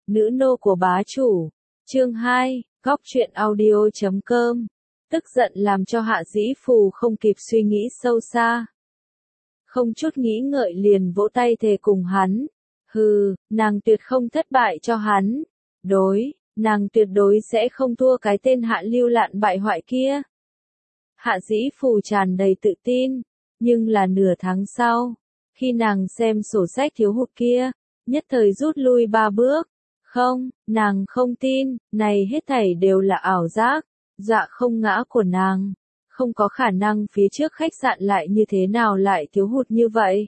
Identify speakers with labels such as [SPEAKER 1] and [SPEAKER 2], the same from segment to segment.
[SPEAKER 1] Nữ nô của bá chủ. Chương 2, Góc truyện audio.com. Tức giận làm cho Hạ Dĩ Phù không kịp suy nghĩ sâu xa. Không chút nghĩ ngợi liền vỗ tay thề cùng hắn. Hừ, nàng tuyệt không thất bại cho hắn. Nàng tuyệt đối sẽ không thua cái tên Hạ Lưu Lạn bại hoại kia. Hạ Dĩ Phù tràn đầy tự tin, nhưng là nửa tháng sau, khi nàng xem sổ sách thiếu hụt kia, nhất thời rút lui 3 bước. Không, nàng không tin, này hết thảy đều là ảo giác, dọa không ngã của nàng. Không có khả năng phía trước khách sạn lại như thế nào lại thiếu hụt như vậy.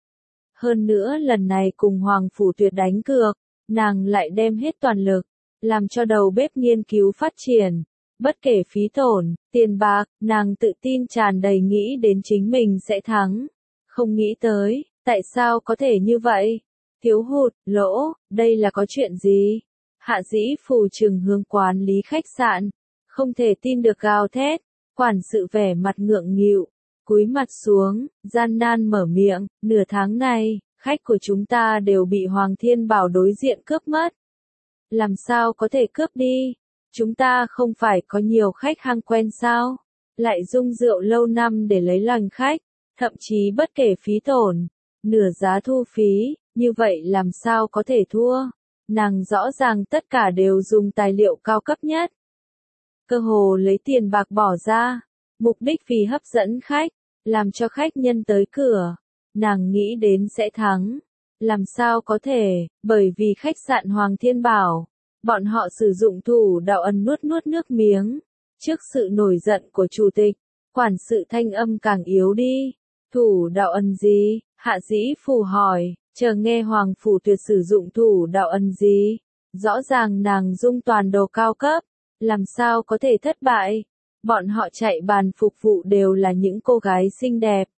[SPEAKER 1] Hơn nữa lần này cùng Hoàng Phủ Tuyệt đánh cược, nàng lại đem hết toàn lực, làm cho đầu bếp nghiên cứu phát triển. Bất kể phí tổn, tiền bạc, nàng tự tin tràn đầy nghĩ đến chính mình sẽ thắng. Không nghĩ tới, tại sao có thể như vậy? Thiếu hụt, lỗ, đây là có chuyện gì? Hạ Dĩ Phù trừng hướng quản lý khách sạn, không thể tin được gào thét, quản sự vẻ mặt ngượng nghịu, cúi mặt xuống, gian nan mở miệng, nửa tháng này, khách của chúng ta đều bị Hoàng Thiên Bảo đối diện cướp mất. Làm sao có thể cướp đi? Chúng ta không phải có nhiều khách hàng quen sao? Lại dung rượu lâu năm để lấy lòng khách, thậm chí bất kể phí tổn, nửa giá thu phí, như vậy làm sao có thể thua? Nàng rõ ràng tất cả đều dùng tài liệu cao cấp nhất. Cơ hồ lấy tiền bạc bỏ ra, mục đích vì hấp dẫn khách, làm cho khách nhân tới cửa. Nàng nghĩ đến sẽ thắng. Làm sao có thể, bởi vì khách sạn Hoàng Thiên Bảo, bọn họ sử dụng thủ đạo ẩn nuốt nước miếng. Trước sự nổi giận của chủ tịch, quản sự thanh âm càng yếu đi. Thủ đạo ẩn gì? Hạ Dĩ Phù hỏi, chờ nghe Hoàng Phủ Tuyệt sử dụng thủ đạo ẩn gì? Rõ ràng nàng dung toàn đồ cao cấp, làm sao có thể thất bại? Bọn họ chạy bàn phục vụ đều là những cô gái xinh đẹp.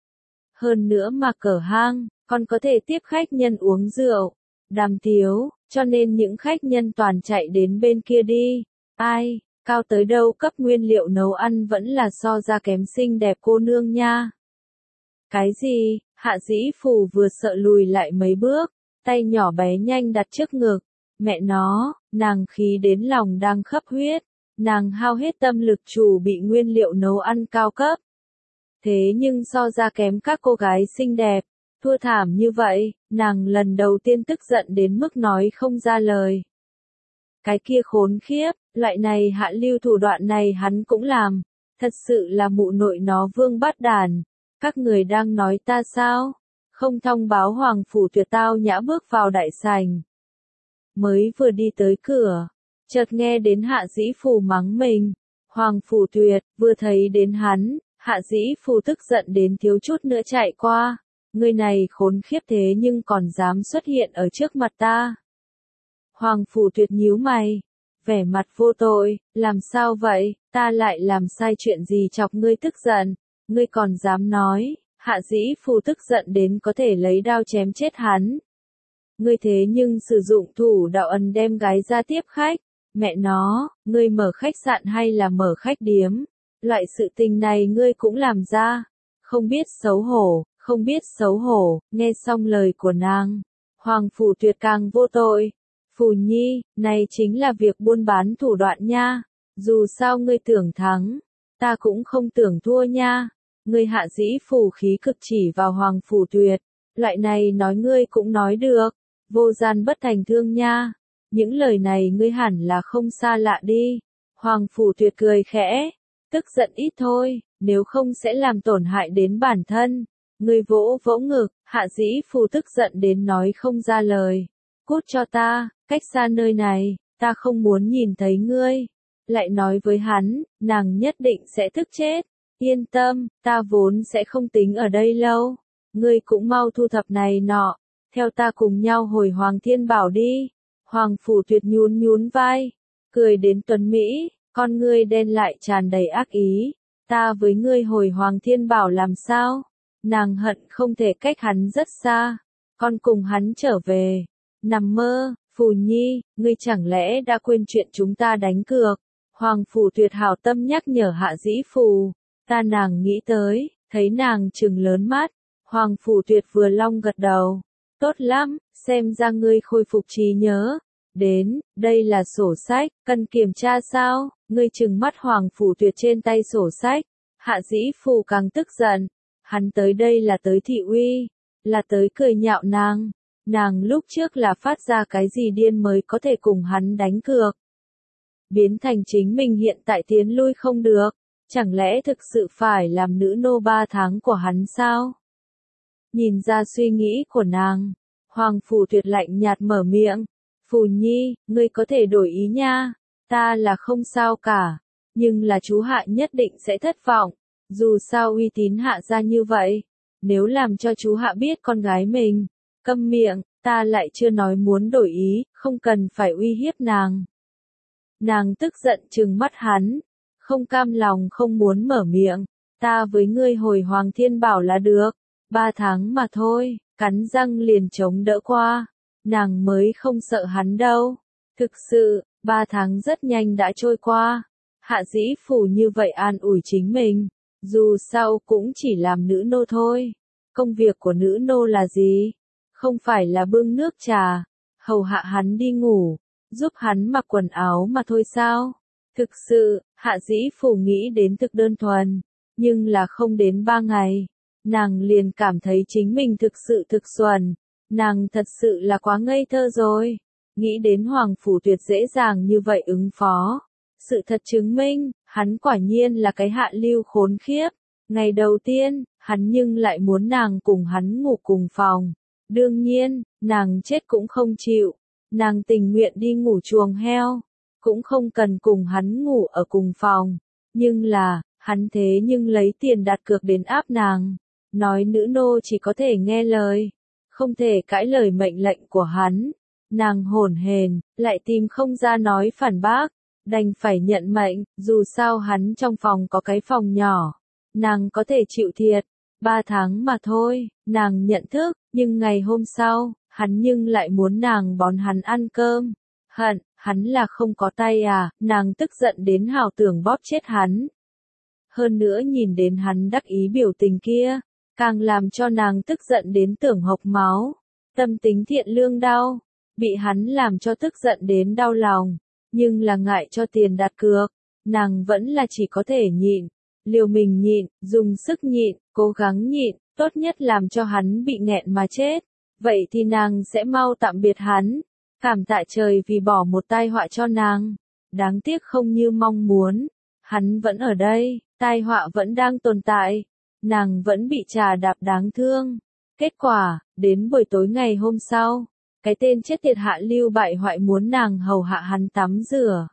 [SPEAKER 1] Hơn nữa mà cửa hang, còn có thể tiếp khách nhân uống rượu. Đàm tiếu, cho nên những khách nhân toàn chạy đến bên kia đi. Ai, cao tới đâu cấp nguyên liệu nấu ăn vẫn là so ra kém xinh đẹp cô nương nha. Cái gì? Hạ Dĩ Phù vừa sợ lùi lại mấy bước, tay nhỏ bé nhanh đặt trước ngực. Mẹ nó, nàng khí đến lòng đang khấp huyết, nàng hao hết tâm lực chủ bị nguyên liệu nấu ăn cao cấp. Thế nhưng so ra kém các cô gái xinh đẹp, thua thảm như vậy, nàng lần đầu tiên tức giận đến mức nói không ra lời. Cái kia khốn khiếp, loại này hạ lưu thủ đoạn này hắn cũng làm, thật sự là mụ nội nó vương bát đàn. Các người đang nói ta sao? Không thông báo Hoàng Phủ Tuyệt tao nhã bước vào đại sảnh. Mới vừa đi tới cửa, chợt nghe đến Hạ Dĩ Phù mắng mình. Hoàng Phủ Tuyệt, vừa thấy đến hắn, Hạ Dĩ Phù tức giận đến thiếu chút nữa chạy qua. Người này khốn khiếp thế nhưng còn dám xuất hiện ở trước mặt ta. Hoàng Phủ Tuyệt nhíu mày, vẻ mặt vô tội, làm sao vậy, ta lại làm sai chuyện gì chọc ngươi tức giận, ngươi còn dám nói? Hạ Dĩ Phù tức giận đến có thể lấy đao chém chết hắn. Ngươi thế nhưng sử dụng thủ đạo ẩn đem gái ra tiếp khách, mẹ nó, ngươi mở khách sạn hay là mở khách điếm? Loại sự tình này ngươi cũng làm ra, không biết xấu hổ, không biết xấu hổ. Nghe xong lời của nàng, Hoàng Phủ Tuyệt càng vô tội. Phù Nhi, này chính là việc buôn bán thủ đoạn nha, dù sao ngươi tưởng thắng, ta cũng không tưởng thua nha. Ngươi Hạ Dĩ Phù khí cực chỉ vào Hoàng Phủ Tuyệt, loại này nói ngươi cũng nói được, vô gian bất thành thương nha. Những lời này ngươi hẳn là không xa lạ đi. Hoàng Phủ Tuyệt cười khẽ, tức giận ít thôi, nếu không sẽ làm tổn hại đến bản thân. Ngươi vỗ vỗ ngực, Hạ Dĩ Phù tức giận đến nói không ra lời. Cút cho ta, cách xa nơi này, ta không muốn nhìn thấy ngươi. Lại nói với hắn, nàng nhất định sẽ tức chết. Yên tâm, ta vốn sẽ không tính ở đây lâu. Ngươi cũng mau thu thập này nọ, theo ta cùng nhau hồi Hoàng Thiên Bảo đi. Hoàng Phủ Tuyệt nhún vai, cười đến tuấn mỹ, con ngươi đen lại tràn đầy ác ý. Ta với ngươi hồi Hoàng Thiên Bảo làm sao? Nàng hận không thể cách hắn rất xa, con cùng hắn trở về. Nằm mơ, Phù Nhi, ngươi chẳng lẽ đã quên chuyện chúng ta đánh cược? Hoàng Phủ Tuyệt hảo tâm nhắc nhở Hạ Dĩ Phù. Ta nàng nghĩ tới, thấy nàng trừng lớn mắt, Hoàng Phủ Tuyệt vừa long gật đầu. Tốt lắm, xem ra ngươi khôi phục trí nhớ. Đến, đây là sổ sách, cần kiểm tra sao? Ngươi trừng mắt Hoàng Phủ Tuyệt trên tay sổ sách. Hạ Dĩ Phù càng tức giận. Hắn tới đây là tới thị uy, là tới cười nhạo nàng. Nàng lúc trước là phát ra cái gì điên mới có thể cùng hắn đánh cược. Biến thành chính mình hiện tại tiến lui không được. Chẳng lẽ thực sự phải làm nữ nô 3 tháng của hắn sao? Nhìn ra suy nghĩ của nàng, Hoàng Phủ Tuyệt lạnh nhạt mở miệng. Phù Nhi, ngươi có thể đổi ý nha. Ta là không sao cả. Nhưng là chú Hạ nhất định sẽ thất vọng. Dù sao uy tín Hạ ra như vậy. Nếu làm cho chú Hạ biết con gái mình. Câm miệng, ta lại chưa nói muốn đổi ý, không cần phải uy hiếp nàng. Nàng tức giận trừng mắt hắn. Không cam lòng không muốn mở miệng. Ta với ngươi hồi Hoàng Thiên Bảo là được. 3 tháng mà thôi, cắn răng liền chống đỡ qua. Nàng mới không sợ hắn đâu. Thực sự, 3 tháng rất nhanh đã trôi qua. Hạ Dĩ Phù như vậy an ủi chính mình. Dù sao cũng chỉ làm nữ nô thôi. Công việc của nữ nô là gì? Không phải là bưng nước trà, hầu hạ hắn đi ngủ, giúp hắn mặc quần áo mà thôi sao? Thực sự, Hạ Dĩ Phù nghĩ đến thực đơn thuần. Nhưng là không đến 3 ngày. Nàng liền cảm thấy chính mình thực sự thực xuẩn. Nàng thật sự là quá ngây thơ rồi. Nghĩ đến Hoàng Phủ Tuyệt dễ dàng như vậy ứng phó. Sự thật chứng minh, hắn quả nhiên là cái hạ lưu khốn khiếp. Ngày đầu tiên, hắn nhưng lại muốn nàng cùng hắn ngủ cùng phòng. Đương nhiên, nàng chết cũng không chịu. Nàng tình nguyện đi ngủ chuồng heo. Cũng không cần cùng hắn ngủ ở cùng phòng. Nhưng là, hắn thế nhưng lấy tiền đặt cược đến áp nàng. Nói nữ nô chỉ có thể nghe lời. Không thể cãi lời mệnh lệnh của hắn. Nàng hổn hển, lại tìm không ra nói phản bác. Đành phải nhận mệnh, dù sao hắn trong phòng có cái phòng nhỏ. Nàng có thể chịu thiệt. 3 tháng mà thôi, nàng nhận thức, nhưng ngày hôm sau, hắn nhưng lại muốn nàng bón hắn ăn cơm. Hận, hắn là không có tay à, nàng tức giận đến hào tưởng bóp chết hắn. Hơn nữa nhìn đến hắn đắc ý biểu tình kia, càng làm cho nàng tức giận đến tưởng hộc máu. Tâm tính thiện lương đau, bị hắn làm cho tức giận đến đau lòng. Nhưng là ngại cho tiền đặt cược, nàng vẫn là chỉ có thể nhịn. Liều mình nhịn, dùng sức nhịn, cố gắng nhịn, tốt nhất làm cho hắn bị nghẹn mà chết. Vậy thì nàng sẽ mau tạm biệt hắn. Cảm tạ trời vì bỏ một tai họa cho nàng. Đáng tiếc không như mong muốn. Hắn vẫn ở đây, tai họa vẫn đang tồn tại. Nàng vẫn bị trà đạp đáng thương. Kết quả, đến buổi tối ngày hôm sau, cái tên chết tiệt hạ lưu bại hoại muốn nàng hầu hạ hắn tắm rửa.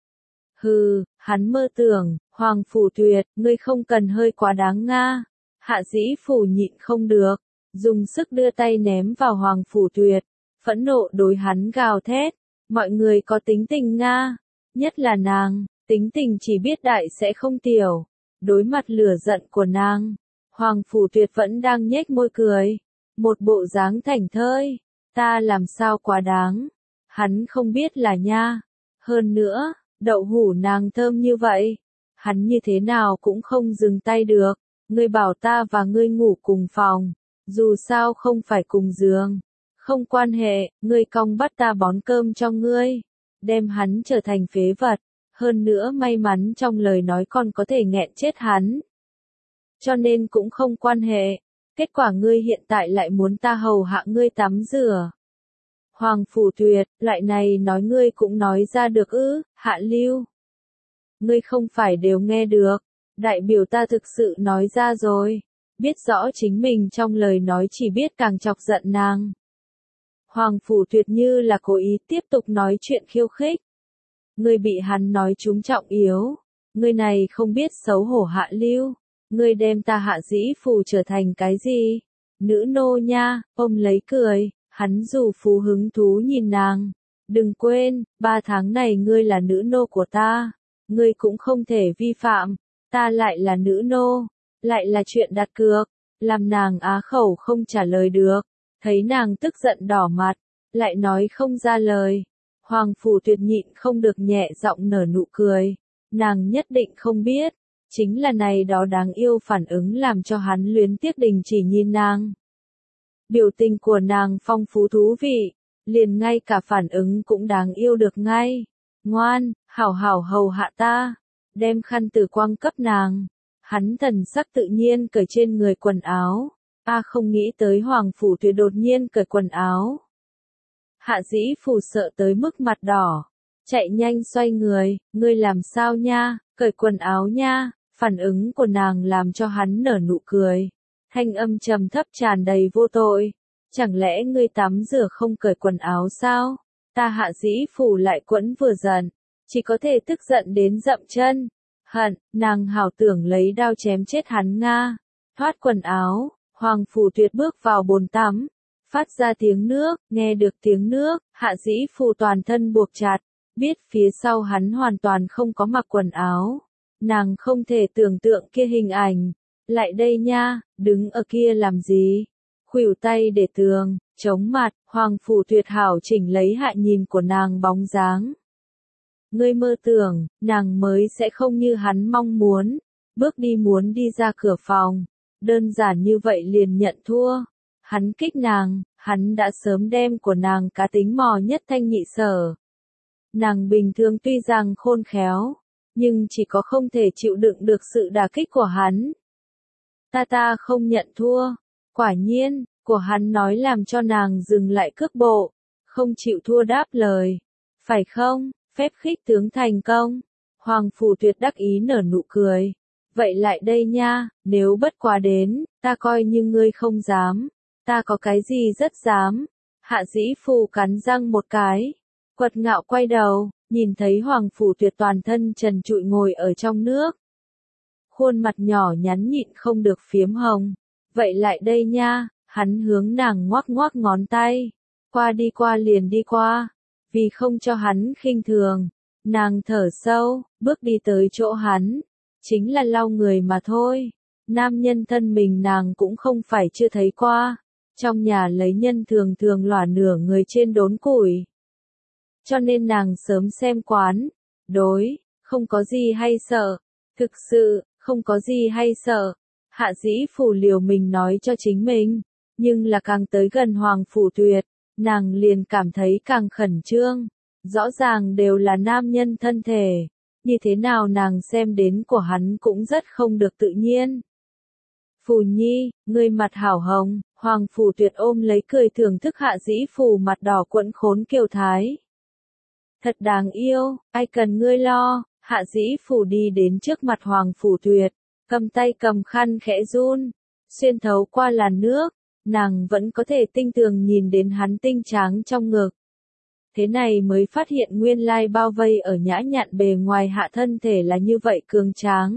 [SPEAKER 1] Hừ, hắn mơ tưởng, Hoàng Phủ Tuyệt, ngươi không cần hơi quá đáng nga. Hạ Dĩ Phù nhịn không được, dùng sức đưa tay ném vào Hoàng Phủ Tuyệt, phẫn nộ đối hắn gào thét. Mọi người có tính tình nga, nhất là nàng, tính tình chỉ biết đại sẽ không tiểu. Đối mặt lửa giận của nàng, Hoàng Phủ Tuyệt vẫn đang nhếch môi cười, một bộ dáng thảnh thơi. Ta làm sao quá đáng, hắn không biết là nha. Hơn nữa, đậu hũ nàng thơm như vậy, hắn như thế nào cũng không dừng tay được. Ngươi bảo ta và ngươi ngủ cùng phòng, dù sao không phải cùng giường. Không quan hệ, ngươi cong bắt ta bón cơm cho ngươi, đem hắn trở thành phế vật. Hơn nữa may mắn trong lời nói còn có thể nghẹn chết hắn. Cho nên cũng không quan hệ. Kết quả ngươi hiện tại lại muốn ta hầu hạ ngươi tắm rửa. Hoàng Phủ Tuyệt, loại này nói ngươi cũng nói ra được ư, Hạ Lưu. Ngươi không phải đều nghe được, đại biểu ta thực sự nói ra rồi, biết rõ chính mình trong lời nói chỉ biết càng chọc giận nàng. Hoàng Phủ Tuyệt như là cố ý tiếp tục nói chuyện khiêu khích. Ngươi bị hắn nói trúng trọng yếu, ngươi này không biết xấu hổ Hạ Lưu, ngươi đem ta Hạ Dĩ Phù trở thành cái gì? Nữ nô nha, ôm lấy cười. Hắn dù phú hứng thú nhìn nàng. Đừng quên, 3 tháng này ngươi là nữ nô của ta. Ngươi cũng không thể vi phạm. Ta lại là nữ nô. Lại là chuyện đặt cược. Làm nàng á khẩu không trả lời được. Thấy nàng tức giận đỏ mặt. Lại nói không ra lời. Hoàng Phủ Tuyệt nhịn không được nhẹ giọng nở nụ cười. Nàng nhất định không biết. Chính là này đó đáng yêu phản ứng làm cho hắn luyến tiếc đình chỉ nhìn nàng. Biểu tình của nàng phong phú thú vị, liền ngay cả phản ứng cũng đáng yêu được ngay. Ngoan, hảo hảo hầu hạ ta, đem khăn tử quang cấp nàng. Hắn thần sắc tự nhiên cởi trên người quần áo. Không nghĩ tới Hoàng Phủ Tuyệt đột nhiên cởi quần áo. Hạ Dĩ Phù sợ tới mức mặt đỏ, chạy nhanh xoay người, ngươi làm sao nha, cởi quần áo nha. Phản ứng của nàng làm cho hắn nở nụ cười, thanh âm trầm thấp tràn đầy vô tội. Chẳng lẽ ngươi tắm rửa không cởi quần áo sao? Ta Hạ Dĩ Phù lại quẫn vừa giận, chỉ có thể tức giận đến dậm chân. Hận, nàng hảo tưởng lấy đao chém chết hắn nga. Thoát quần áo, Hoàng Phủ Tuyệt bước vào bồn tắm, phát ra tiếng nước, nghe được tiếng nước, Hạ Dĩ Phù toàn thân buộc chặt, biết phía sau hắn hoàn toàn không có mặc quần áo. Nàng không thể tưởng tượng kia hình ảnh. Lại đây nha, đứng ở kia làm gì? Khuỷu tay để tường, chống mặt, Hoàng Phủ Tuyệt hảo chỉnh lấy hạ nhìn của nàng bóng dáng. Ngươi mơ tưởng, nàng mới sẽ không như hắn mong muốn, bước đi muốn đi ra cửa phòng, đơn giản như vậy liền nhận thua. Hắn kích nàng, hắn đã sớm đem của nàng cá tính mò nhất thanh nhị sở. Nàng bình thường tuy rằng khôn khéo, nhưng chỉ có không thể chịu đựng được sự đả kích của hắn. Ta không nhận thua. Quả nhiên, của hắn nói làm cho nàng dừng lại cước bộ, không chịu thua đáp lời. Phải không, phép khích tướng thành công. Hoàng Phủ Tuyệt đắc ý nở nụ cười. Vậy lại đây nha, nếu bất quá đến, ta coi như ngươi không dám. Ta có cái gì rất dám. Hạ Dĩ Phù cắn răng một cái, quật ngạo quay đầu, nhìn thấy Hoàng Phủ Tuyệt toàn thân trần trụi ngồi ở trong nước. Khuôn mặt nhỏ nhắn nhịn không được phiếm hồng. Vậy lại đây nha, hắn hướng nàng ngoắc ngoắc ngón tay. Qua đi qua liền đi qua. Vì không cho hắn khinh thường, nàng thở sâu, bước đi tới chỗ hắn. Chính là lau người mà thôi. Nam nhân thân mình nàng cũng không phải chưa thấy qua. Trong nhà lấy nhân thường thường lỏa nửa người trên đốn củi. Cho nên nàng sớm xem quán. Đối, không có gì hay sợ. Thực sự, không có gì hay sợ. Hạ Dĩ Phù liều mình nói cho chính mình. Nhưng là càng tới gần Hoàng Phủ Tuyệt, nàng liền cảm thấy càng khẩn trương. Rõ ràng đều là nam nhân thân thể. Như thế nào nàng xem đến của hắn cũng rất không được tự nhiên. Phù Nhi, ngươi mặt hảo hồng. Hoàng Phủ Tuyệt ôm lấy cười thưởng thức Hạ Dĩ Phù mặt đỏ quẫn khốn kiều thái. Thật đáng yêu, ai cần ngươi lo. Hạ Dĩ Phù đi đến trước mặt Hoàng Phủ Tuyệt, cầm tay cầm khăn khẽ run, xuyên thấu qua làn nước, nàng vẫn có thể tinh tường nhìn đến hắn tinh tráng trong ngực. Thế này mới phát hiện nguyên lai bao vây ở nhã nhặn bề ngoài hạ thân thể là như vậy cường tráng.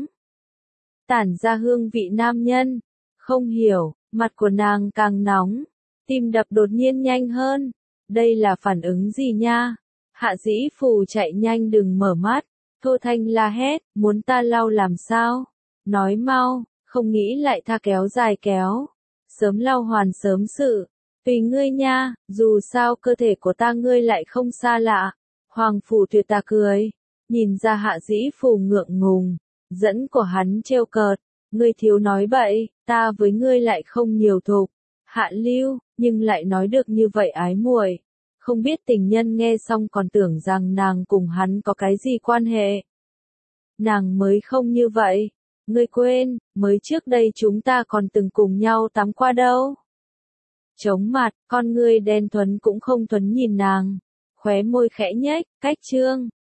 [SPEAKER 1] Tản ra hương vị nam nhân, không hiểu, mặt của nàng càng nóng, tim đập đột nhiên nhanh hơn. Đây là phản ứng gì nha? Hạ Dĩ Phù chạy nhanh đừng mở mắt. Thô Thanh la hét, muốn ta lau làm sao? Nói mau, không nghĩ lại tha kéo dài kéo. Sớm lau hoàn sớm sự. Tùy ngươi nha, dù sao cơ thể của ta ngươi lại không xa lạ. Hoàng Phủ Tuyệt ta cười, nhìn ra Hạ Dĩ Phù ngượng ngùng, dẫn của hắn trêu cợt. Ngươi thiếu nói bậy, ta với ngươi lại không nhiều thục. Hạ lưu, nhưng lại nói được như vậy ái muội. Không biết tình nhân nghe xong còn tưởng rằng nàng cùng hắn có cái gì quan hệ. Nàng mới không như vậy. Ngươi quên, mới trước đây chúng ta còn từng cùng nhau tắm qua đâu. Chống mặt, con ngươi đen thuần cũng không thuần nhìn nàng. Khóe môi khẽ nhếch, cách trương,